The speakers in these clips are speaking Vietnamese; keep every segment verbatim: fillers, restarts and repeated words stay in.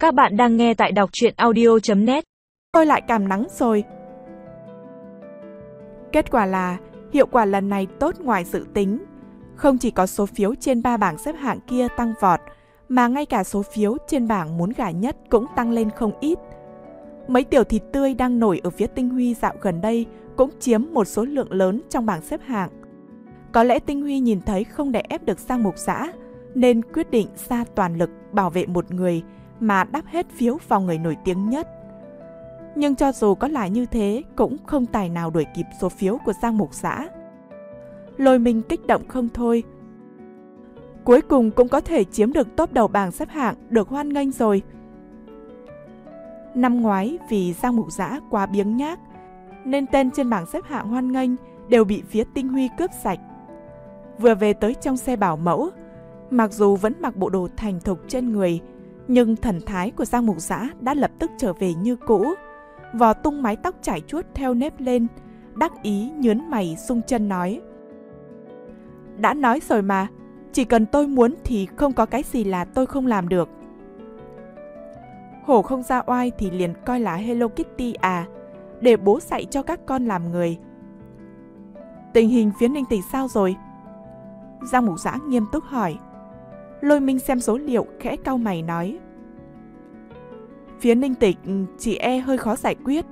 Các bạn đang nghe tại đọc truyện audio chấm net. Tôi lại cảm nắng rồi. Kết quả là hiệu quả lần này tốt ngoài dự tính. Không chỉ có số phiếu trên ba bảng xếp hạng kia tăng vọt, mà ngay cả số phiếu trên bảng muốn gả nhất cũng tăng lên không ít. Mấy tiểu thịt tươi đang nổi ở phía Tinh Huy dạo gần đây cũng chiếm một số lượng lớn trong bảng xếp hạng. Có lẽ Tinh Huy nhìn thấy không đè ép được Giang Mục Dã, nên quyết định ra toàn lực bảo vệ một người mà đắp hết phiếu vào người nổi tiếng nhất. Nhưng cho dù có lại như thế cũng không tài nào đuổi kịp số phiếu của Giang Mục Dã. Lôi Minh kích động không thôi. Cuối cùng cũng có thể chiếm được top đầu bảng xếp hạng, được hoan nghênh rồi. Năm ngoái vì Giang Mục Dã quá biếng nhác, nên tên trên bảng xếp hạng hoan nghênh đều bị phía Tinh Huy cướp sạch. Vừa về tới trong xe bảo mẫu, mặc dù vẫn mặc bộ đồ thành thục trên người, nhưng thần thái của Giang Mục Dã đã lập tức trở về như cũ. Vò tung mái tóc chải chuốt theo nếp lên, đắc ý nhướn mày sung chân nói: đã nói rồi mà, chỉ cần tôi muốn thì không có cái gì là tôi không làm được. Hổ không ra oai thì liền coi là Hello Kitty à, để bố dạy cho các con làm người. Tình hình phía Ninh Tịch sao rồi? Giang Mục Dã nghiêm túc hỏi. Lôi Minh xem số liệu khẽ cau mày nói: phía Ninh Tịch chỉ e hơi khó giải quyết.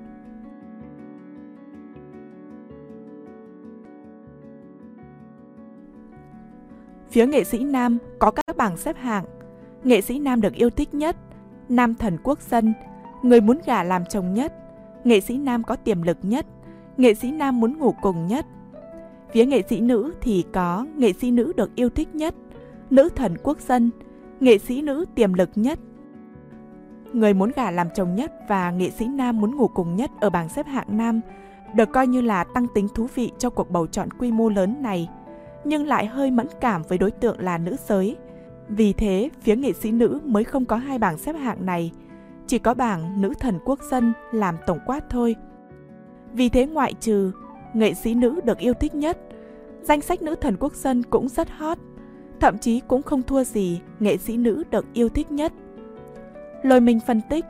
Phía nghệ sĩ nam có các bảng xếp hạng. Nghệ sĩ nam được yêu thích nhất, nam thần quốc dân, người muốn gả làm chồng nhất, nghệ sĩ nam có tiềm lực nhất, nghệ sĩ nam muốn ngủ cùng nhất. Phía nghệ sĩ nữ thì có nghệ sĩ nữ được yêu thích nhất, nữ thần quốc dân, nghệ sĩ nữ tiềm lực nhất, người muốn gả làm chồng nhất và nghệ sĩ nam muốn ngủ cùng nhất ở bảng xếp hạng nam, được coi như là tăng tính thú vị cho cuộc bầu chọn quy mô lớn này, nhưng lại hơi mẫn cảm với đối tượng là nữ giới. Vì thế, phía nghệ sĩ nữ mới không có hai bảng xếp hạng này, chỉ có bảng nữ thần quốc dân làm tổng quát thôi. Vì thế ngoại trừ nghệ sĩ nữ được yêu thích nhất, danh sách nữ thần quốc dân cũng rất hot, thậm chí cũng không thua gì nghệ sĩ nữ được yêu thích nhất. Lôi Minh phân tích.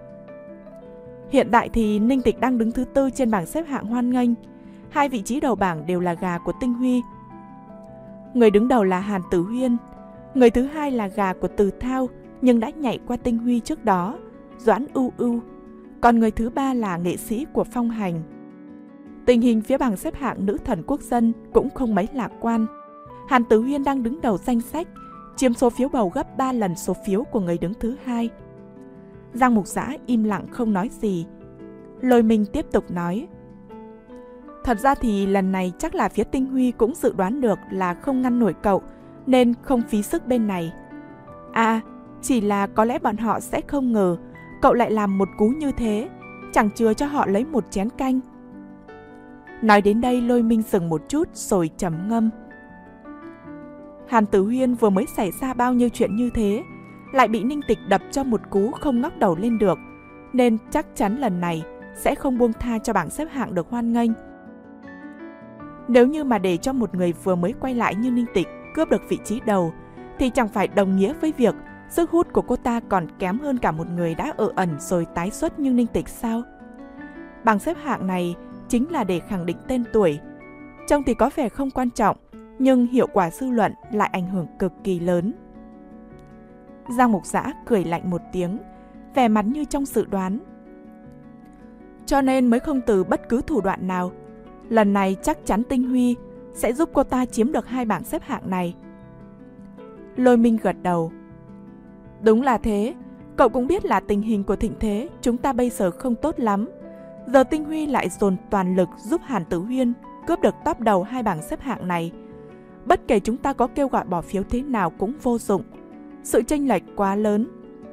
Hiện tại thì Ninh Tịch đang đứng thứ tư trên bảng xếp hạng hoan nghênh, hai vị trí đầu bảng đều là gà của Tinh Huy. Người đứng đầu là Hàn Tử Huyên, người thứ hai là gà của Từ Thao nhưng đã nhảy qua Tinh Huy trước đó, Doãn Ưu Ưu, còn người thứ ba là nghệ sĩ của Phong Hành. Tình hình phía bảng xếp hạng nữ thần quốc dân cũng không mấy lạc quan. Hàn Tử Huyên đang đứng đầu danh sách, chiếm số phiếu bầu gấp ba lần số phiếu của người đứng thứ hai. Giang Mục Dã im lặng không nói gì. Lôi Minh tiếp tục nói: thật ra thì lần này chắc là phía Tinh Huy cũng dự đoán được là không ngăn nổi cậu, nên không phí sức bên này. À, chỉ là có lẽ bọn họ sẽ không ngờ cậu lại làm một cú như thế, chẳng chừa cho họ lấy một chén canh. Nói đến đây Lôi Minh dừng một chút rồi trầm ngâm. Hàn Tử Huyên vừa mới xảy ra bao nhiêu chuyện như thế, lại bị Ninh Tịch đập cho một cú không ngóc đầu lên được, nên chắc chắn lần này sẽ không buông tha cho bảng xếp hạng được hoan nghênh. Nếu như mà để cho một người vừa mới quay lại như Ninh Tịch cướp được vị trí đầu, thì chẳng phải đồng nghĩa với việc sức hút của cô ta còn kém hơn cả một người đã ở ẩn rồi tái xuất như Ninh Tịch sao? Bảng xếp hạng này chính là để khẳng định tên tuổi. Trông thì có vẻ không quan trọng, nhưng hiệu quả dư luận lại ảnh hưởng cực kỳ lớn. Giang Mục Dã cười lạnh một tiếng, vẻ mặt như trong dự đoán. Cho nên mới không từ bất cứ thủ đoạn nào. Lần này chắc chắn Tinh Huy sẽ giúp cô ta chiếm được hai bảng xếp hạng này. Lôi Minh gật đầu. Đúng là thế, cậu cũng biết là tình hình của thịnh thế chúng ta bây giờ không tốt lắm. Giờ Tinh Huy lại dồn toàn lực giúp Hàn Tử Huyên cướp được top đầu hai bảng xếp hạng này. Bất kể chúng ta có kêu gọi bỏ phiếu thế nào cũng vô dụng, sự chênh lệch quá lớn.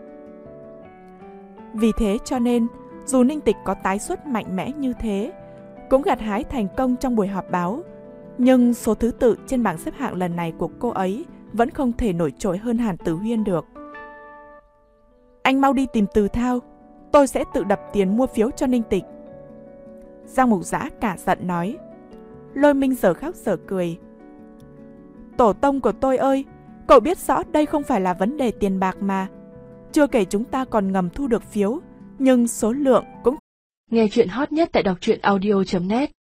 Vì thế cho nên, dù Ninh Tịch có tái xuất mạnh mẽ như thế, cũng gặt hái thành công trong buổi họp báo, nhưng số thứ tự trên bảng xếp hạng lần này của cô ấy vẫn không thể nổi trội hơn Hàn Tử Huyên được. Anh mau đi tìm Từ Thao, tôi sẽ tự đập tiền mua phiếu cho Ninh Tịch. Giang Mục Dã cả giận nói. Lôi Minh giờ khóc giờ cười. Tổ tông của tôi ơi, cậu biết rõ đây không phải là vấn đề tiền bạc mà. Chưa kể chúng ta còn ngầm thu được phiếu, nhưng số lượng cũng... Nghe chuyện hot nhất tại đọc truyện audio chấm net